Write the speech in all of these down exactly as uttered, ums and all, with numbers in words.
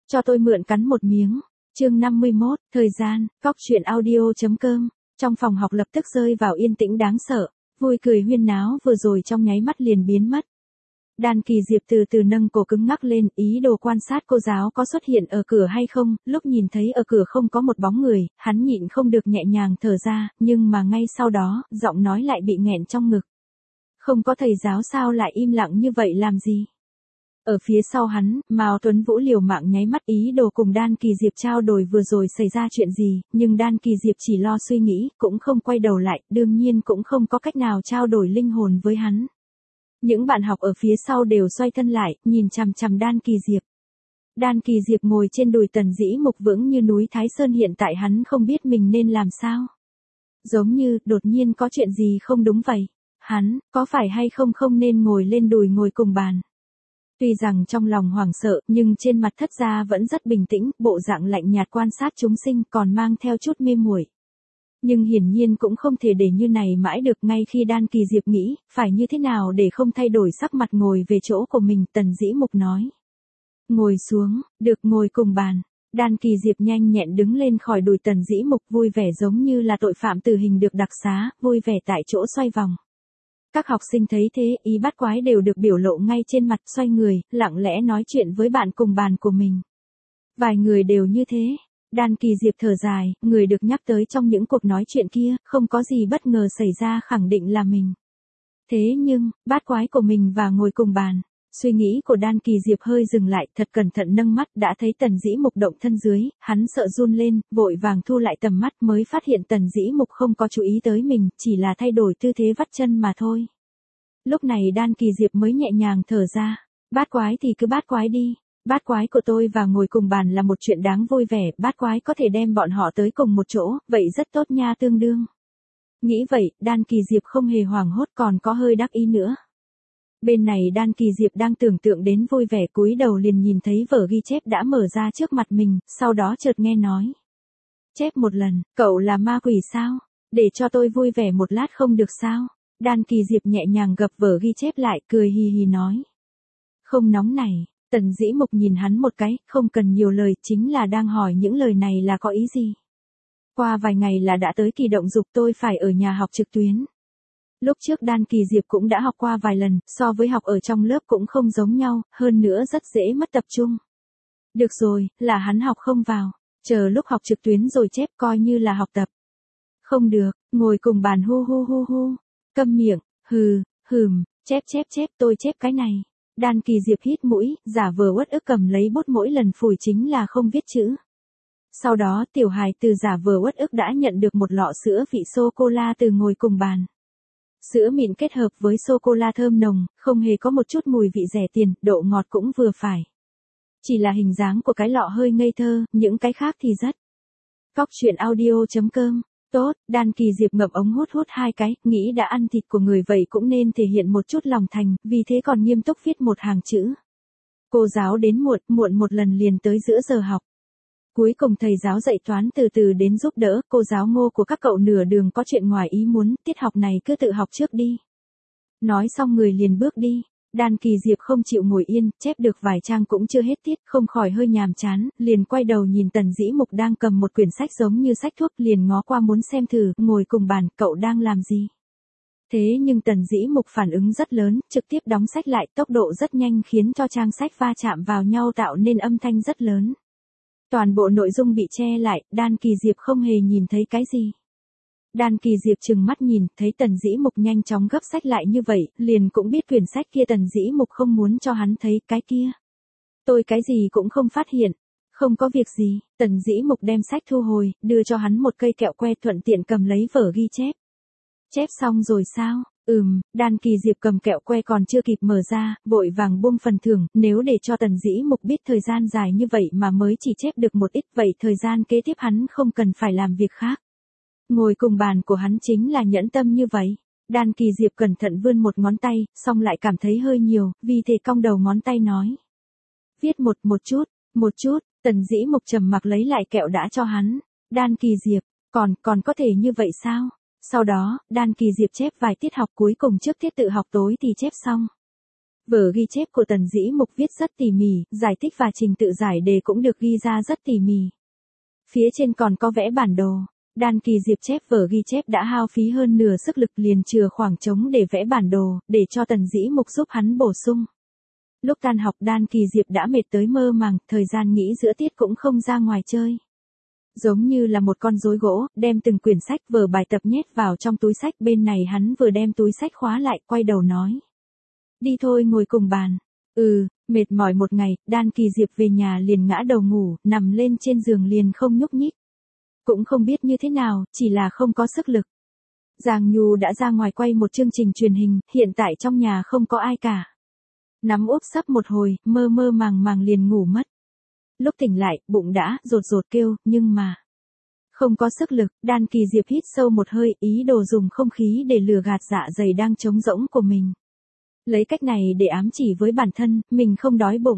Cho tôi mượn cắn một miếng. Chương năm mươi mốt, thời gian, cóc truyện audio.com. Trong phòng học lập tức rơi vào yên tĩnh đáng sợ, vui cười huyên náo vừa rồi trong nháy mắt liền biến mất. Đan Kỳ Diệp từ từ nâng cổ cứng ngắc lên, ý đồ quan sát cô giáo có xuất hiện ở cửa hay không, lúc nhìn thấy ở cửa không có một bóng người, hắn nhịn không được nhẹ nhàng thở ra, nhưng mà ngay sau đó, giọng nói lại bị nghẹn trong ngực. Không có thầy giáo sao lại im lặng như vậy làm gì? Ở phía sau hắn, Mao Tuấn Vũ liều mạng nháy mắt ý đồ cùng Đan Kỳ Diệp trao đổi vừa rồi xảy ra chuyện gì, nhưng Đan Kỳ Diệp chỉ lo suy nghĩ, cũng không quay đầu lại, đương nhiên cũng không có cách nào trao đổi linh hồn với hắn. Những bạn học ở phía sau đều xoay thân lại, nhìn chằm chằm Đan Kỳ Diệp. Đan Kỳ Diệp ngồi trên đùi Tần Dĩ Mục vững như núi Thái Sơn, hiện tại hắn không biết mình nên làm sao. Giống như, đột nhiên có chuyện gì không đúng vậy. Hắn, có phải hay không không nên ngồi lên đùi ngồi cùng bàn. Tuy rằng trong lòng hoảng sợ, nhưng trên mặt thất gia vẫn rất bình tĩnh, bộ dạng lạnh nhạt quan sát chúng sinh, còn mang theo chút mê muội. Nhưng hiển nhiên cũng không thể để như này mãi được. Ngay khi Đan Kỳ Diệp nghĩ, phải như thế nào để không thay đổi sắc mặt ngồi về chỗ của mình, Tần Dĩ Mục nói. Ngồi xuống, được ngồi cùng bàn. Đan Kỳ Diệp nhanh nhẹn đứng lên khỏi đùi Tần Dĩ Mục, vui vẻ giống như là tội phạm tử hình được đặc xá, vui vẻ tại chỗ xoay vòng. Các học sinh thấy thế, ý bắt quái đều được biểu lộ ngay trên mặt, xoay người, lặng lẽ nói chuyện với bạn cùng bàn của mình. Vài người đều như thế. Đan Kỳ Diệp thở dài, người được nhắc tới trong những cuộc nói chuyện kia, không có gì bất ngờ xảy ra, khẳng định là mình. Thế nhưng, bát quái của mình và ngồi cùng bàn. Suy nghĩ của Đan Kỳ Diệp hơi dừng lại, thật cẩn thận nâng mắt, đã thấy Tần Dĩ Mục động thân dưới, hắn sợ run lên, vội vàng thu lại tầm mắt, mới phát hiện Tần Dĩ Mục không có chú ý tới mình, chỉ là thay đổi tư thế vắt chân mà thôi. Lúc này Đan Kỳ Diệp mới nhẹ nhàng thở ra. Bát quái thì cứ bát quái đi. Bát quái của tôi và ngồi cùng bàn là một chuyện đáng vui vẻ, bát quái có thể đem bọn họ tới cùng một chỗ, vậy rất tốt nha, tương đương. Nghĩ vậy, Đan Kỳ Diệp không hề hoảng hốt, còn có hơi đắc ý nữa. Bên này Đan Kỳ Diệp đang tưởng tượng đến vui vẻ, cúi đầu liền nhìn thấy vở ghi chép đã mở ra trước mặt mình, sau đó chợt nghe nói. Chép một lần, cậu là ma quỷ sao? Để cho tôi vui vẻ một lát không được sao? Đan Kỳ Diệp nhẹ nhàng gập vở ghi chép lại, cười hì hì nói. Không nóng này. Tần Dĩ Mục nhìn hắn một cái, không cần nhiều lời, chính là đang hỏi những lời này là có ý gì. Qua vài ngày là đã tới kỳ động dục, tôi phải ở nhà học trực tuyến. Lúc trước Đan Kỳ Diệp cũng đã học qua vài lần, so với học ở trong lớp cũng không giống nhau, hơn nữa rất dễ mất tập trung. Được rồi, là hắn học không vào, chờ lúc học trực tuyến rồi chép coi như là học tập. Không được, ngồi cùng bàn hu hu hu hu, câm miệng, hừ, hừm, chép chép chép, tôi chép cái này. Đan Kỳ Diệp hít mũi, giả vờ uất ức cầm lấy bút, mỗi lần phủi chính là không viết chữ. Sau đó tiểu hài từ giả vờ uất ức đã nhận được một lọ sữa vị sô-cô-la từ ngồi cùng bàn. Sữa mịn kết hợp với sô-cô-la thơm nồng, không hề có một chút mùi vị rẻ tiền, độ ngọt cũng vừa phải. Chỉ là hình dáng của cái lọ hơi ngây thơ, những cái khác thì rất. Cóc truyện audio.com. Tốt, Đan Kỳ Diệp ngậm ống hút hút hai cái, nghĩ đã ăn thịt của người vậy cũng nên thể hiện một chút lòng thành, vì thế còn nghiêm túc viết một hàng chữ. Cô giáo đến muộn, muộn một lần liền tới giữa giờ học. Cuối cùng thầy giáo dạy toán từ từ đến giúp đỡ, cô giáo Ngô của các cậu nửa đường có chuyện ngoài ý muốn, tiết học này cứ tự học trước đi. Nói xong người liền bước đi. Đan Kỳ Diệp không chịu ngồi yên, chép được vài trang cũng chưa hết tiết, không khỏi hơi nhàm chán, liền quay đầu nhìn Tần Dĩ Mục đang cầm một quyển sách giống như sách thuốc, liền ngó qua muốn xem thử, ngồi cùng bàn, cậu đang làm gì? Thế nhưng Tần Dĩ Mục phản ứng rất lớn, trực tiếp đóng sách lại, tốc độ rất nhanh khiến cho trang sách va chạm vào nhau tạo nên âm thanh rất lớn. Toàn bộ nội dung bị che lại, Đan Kỳ Diệp không hề nhìn thấy cái gì. Đan Kỳ Diệp trừng mắt nhìn, thấy Tần Dĩ Mục nhanh chóng gấp sách lại như vậy, liền cũng biết quyển sách kia Tần Dĩ Mục không muốn cho hắn thấy, cái kia. Tôi cái gì cũng không phát hiện. Không có việc gì, Tần Dĩ Mục đem sách thu hồi, đưa cho hắn một cây kẹo que, thuận tiện cầm lấy vở ghi chép. Chép xong rồi sao? Ừm, Đan Kỳ Diệp cầm kẹo que còn chưa kịp mở ra, vội vàng buông phần thưởng, nếu để cho Tần Dĩ Mục biết thời gian dài như vậy mà mới chỉ chép được một ít, vậy thời gian kế tiếp hắn không cần phải làm việc khác. Ngồi cùng bàn của hắn chính là nhẫn tâm như vậy. Đan Kỳ Diệp cẩn thận vươn một ngón tay, xong lại cảm thấy hơi nhiều, vì thế cong đầu ngón tay nói. Viết một, một chút, một chút, Tần Dĩ Mục trầm mặc lấy lại kẹo đã cho hắn. Đan Kỳ Diệp, còn, còn có thể như vậy sao? Sau đó, Đan Kỳ Diệp chép vài tiết học, cuối cùng trước tiết tự học tối thì chép xong. Vở ghi chép của Tần Dĩ Mục viết rất tỉ mỉ, giải thích và trình tự giải đề cũng được ghi ra rất tỉ mỉ. Phía trên còn có vẽ bản đồ. Đan Kỳ Diệp chép vở ghi chép đã hao phí hơn nửa sức lực liền chừa khoảng trống để vẽ bản đồ, để cho Tần Dĩ Mục giúp hắn bổ sung. Lúc tan học Đan Kỳ Diệp đã mệt tới mơ màng, thời gian nghỉ giữa tiết cũng không ra ngoài chơi. Giống như là một con rối gỗ, đem từng quyển sách vở bài tập nhét vào trong túi sách, bên này hắn vừa đem túi sách khóa lại, quay đầu nói. Đi thôi, ngồi cùng bàn. Ừ, mệt mỏi một ngày, Đan Kỳ Diệp về nhà liền ngã đầu ngủ, nằm lên trên giường liền không nhúc nhích. Cũng không biết như thế nào, chỉ là không có sức lực. Giang Nhu đã ra ngoài quay một chương trình truyền hình, hiện tại trong nhà không có ai cả. Nắm úp sấp một hồi, mơ mơ màng màng liền ngủ mất. Lúc tỉnh lại, bụng đã rột rột kêu, nhưng mà không có sức lực. Đan Kỳ Diệp hít sâu một hơi, ý đồ dùng không khí để lừa gạt dạ dày đang trống rỗng của mình. Lấy cách này để ám chỉ với bản thân, mình không đói bụng.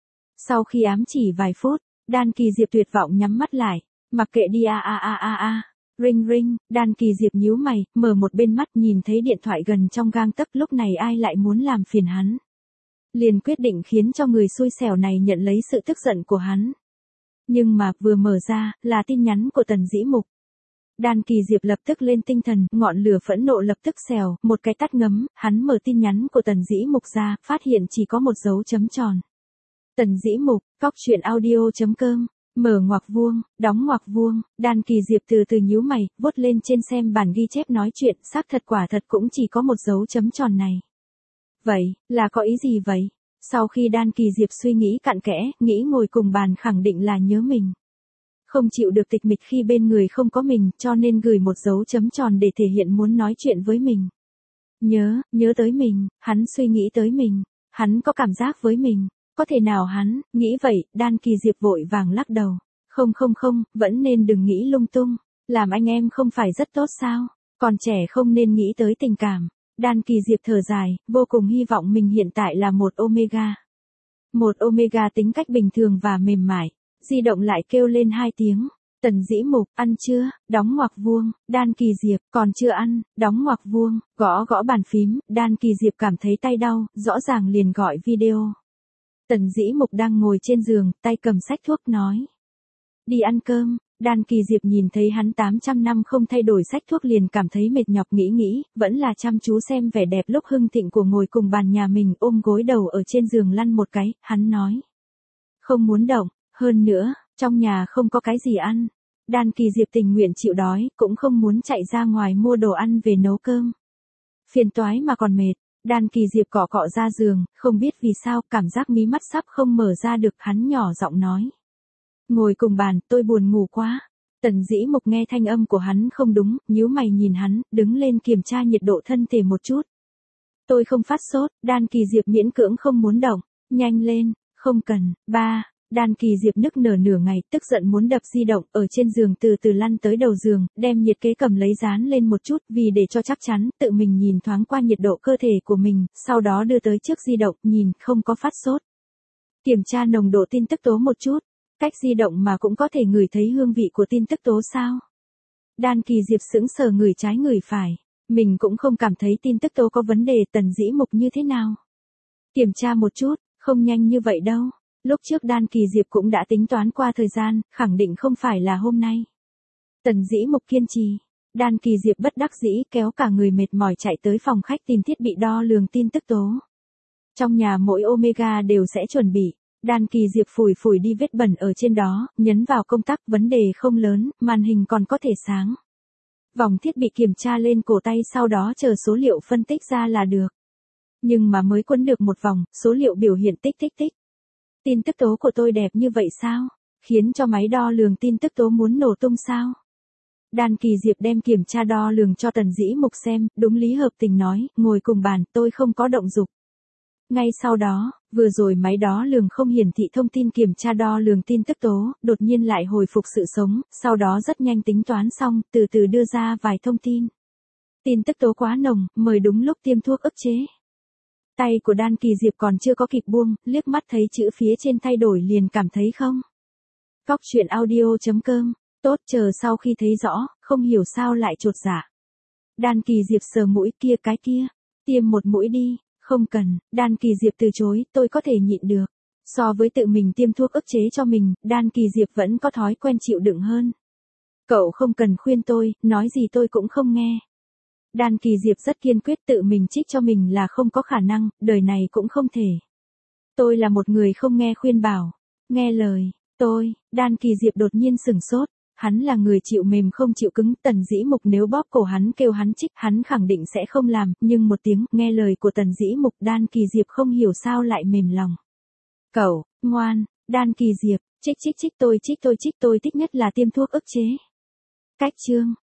Sau khi ám chỉ vài phút, Đan Kỳ Diệp tuyệt vọng nhắm mắt lại, mặc kệ đi a a a a a. Ring ring, Đan Kỳ Diệp nhíu mày, mở một bên mắt nhìn thấy điện thoại gần trong gang tấc, lúc này ai lại muốn làm phiền hắn. Liền quyết định khiến cho người xui xẻo này nhận lấy sự tức giận của hắn. Nhưng mà vừa mở ra, là tin nhắn của Tần Dĩ Mục. Đan Kỳ Diệp lập tức lên tinh thần, ngọn lửa phẫn nộ lập tức xèo, một cái tát ngấm, hắn mở tin nhắn của Tần Dĩ Mục ra, phát hiện chỉ có một dấu chấm tròn. Tần Dĩ Mục, cóc truyện audio chấm com, mở ngoặc vuông, đóng ngoặc vuông, Đan Kỳ Diệp từ từ nhíu mày, vuốt lên trên xem bản ghi chép nói chuyện, xác thật quả thật cũng chỉ có một dấu chấm tròn này. Vậy, là có ý gì vậy? Sau khi Đan Kỳ Diệp suy nghĩ cặn kẽ, nghĩ ngồi cùng bàn khẳng định là nhớ mình. Không chịu được tịch mịch khi bên người không có mình, cho nên gửi một dấu chấm tròn để thể hiện muốn nói chuyện với mình. Nhớ, nhớ tới mình, hắn suy nghĩ tới mình, hắn có cảm giác với mình, có thể nào hắn, nghĩ vậy, Đan Kỳ Diệp vội vàng lắc đầu. Không không không, vẫn nên đừng nghĩ lung tung, làm anh em không phải rất tốt sao, còn trẻ không nên nghĩ tới tình cảm. Đan Kỳ Diệp thở dài, vô cùng hy vọng mình hiện tại là một Omega. Một Omega tính cách bình thường và mềm mại. Di động lại kêu lên hai tiếng. Tần Dĩ Mục, ăn chưa? Đóng ngoặc vuông. Đan Kỳ Diệp, còn chưa ăn, đóng ngoặc vuông. Gõ gõ bàn phím, Đan Kỳ Diệp cảm thấy tay đau, rõ ràng liền gọi video. Tần Dĩ Mục đang ngồi trên giường, tay cầm sách thuốc nói. Đi ăn cơm. Đan Kỳ Diệp nhìn thấy hắn tám trăm năm không thay đổi sách thuốc liền cảm thấy mệt nhọc, nghĩ nghĩ, vẫn là chăm chú xem vẻ đẹp lúc hưng thịnh của ngồi cùng bàn nhà mình, ôm gối đầu ở trên giường lăn một cái, hắn nói. Không muốn động, hơn nữa, trong nhà không có cái gì ăn. Đan Kỳ Diệp tình nguyện chịu đói, cũng không muốn chạy ra ngoài mua đồ ăn về nấu cơm. Phiền toái mà còn mệt. Đan Kỳ Diệp cọ cọ ra giường, không biết vì sao, cảm giác mí mắt sắp không mở ra được, hắn nhỏ giọng nói. Ngồi cùng bàn, tôi buồn ngủ quá. Tần Dĩ Mục nghe thanh âm của hắn không đúng, nhíu mày nhìn hắn, đứng lên kiểm tra nhiệt độ thân thể một chút. Tôi không phát sốt. Đan Kỳ Diệp miễn cưỡng không muốn động. Nhanh lên, không cần. Ba. Đan Kỳ Diệp nức nở nửa ngày, tức giận muốn đập di động, ở trên giường từ từ lăn tới đầu giường, đem nhiệt kế cầm lấy dán lên một chút, vì để cho chắc chắn, tự mình nhìn thoáng qua nhiệt độ cơ thể của mình, sau đó đưa tới trước di động, nhìn, không có phát sốt. Kiểm tra nồng độ tin tức tố một chút. Cách di động mà cũng có thể ngửi thấy hương vị của tin tức tố sao? Đan Kỳ Diệp sững sờ, ngửi trái ngửi phải. Mình cũng không cảm thấy tin tức tố có vấn đề. Tần Dĩ Mục như thế nào? Kiểm tra một chút, không nhanh như vậy đâu. Lúc trước Đan Kỳ Diệp cũng đã tính toán qua thời gian, khẳng định không phải là hôm nay. Tần Dĩ Mục kiên trì. Đan Kỳ Diệp bất đắc dĩ kéo cả người mệt mỏi chạy tới phòng khách tìm thiết bị đo lường tin tức tố. Trong nhà mỗi Omega đều sẽ chuẩn bị. Đan Kỳ Diệp phủi phủi đi vết bẩn ở trên đó, nhấn vào công tắc, vấn đề không lớn, màn hình còn có thể sáng. Vòng thiết bị kiểm tra lên cổ tay, sau đó chờ số liệu phân tích ra là được. Nhưng mà mới quấn được một vòng, số liệu biểu hiện tích tích tích. Tin tức tố của tôi đẹp như vậy sao? Khiến cho máy đo lường tin tức tố muốn nổ tung sao? Đan Kỳ Diệp đem kiểm tra đo lường cho Tần Dĩ Mục xem, đúng lý hợp tình nói, ngồi cùng bàn, tôi không có động dục. Ngay sau đó, vừa rồi máy đo lường không hiển thị thông tin kiểm tra đo lường tin tức tố, đột nhiên lại hồi phục sự sống, sau đó rất nhanh tính toán xong, từ từ đưa ra vài thông tin. Tin tức tố quá nồng, mời đúng lúc tiêm thuốc ức chế. Tay của Đan Kỳ Diệp còn chưa có kịp buông, liếc mắt thấy chữ phía trên thay đổi liền cảm thấy không. Cóc truyện audio chấm com, tốt, chờ sau khi thấy rõ, không hiểu sao lại chột dạ. Đan Kỳ Diệp sờ mũi, kia cái kia, tiêm một mũi đi. Không cần, Đan Kỳ Diệp từ chối, tôi có thể nhịn được. So với tự mình tiêm thuốc ức chế cho mình, Đan Kỳ Diệp vẫn có thói quen chịu đựng hơn. Cậu không cần khuyên tôi, nói gì tôi cũng không nghe. Đan Kỳ Diệp rất kiên quyết, tự mình trích cho mình là không có khả năng, đời này cũng không thể. Tôi là một người không nghe khuyên bảo, nghe lời, tôi, Đan Kỳ Diệp đột nhiên sửng sốt, hắn là người chịu mềm không chịu cứng, Tần Dĩ Mục nếu bóp cổ hắn kêu hắn trích, hắn khẳng định sẽ không làm, nhưng một tiếng nghe lời của Tần Dĩ Mục, Đan Kỳ Diệp không hiểu sao lại mềm lòng. Cậu, ngoan, Đan Kỳ Diệp, trích trích trích tôi trích tôi trích tôi thích nhất là tiêm thuốc ức chế. Cách chương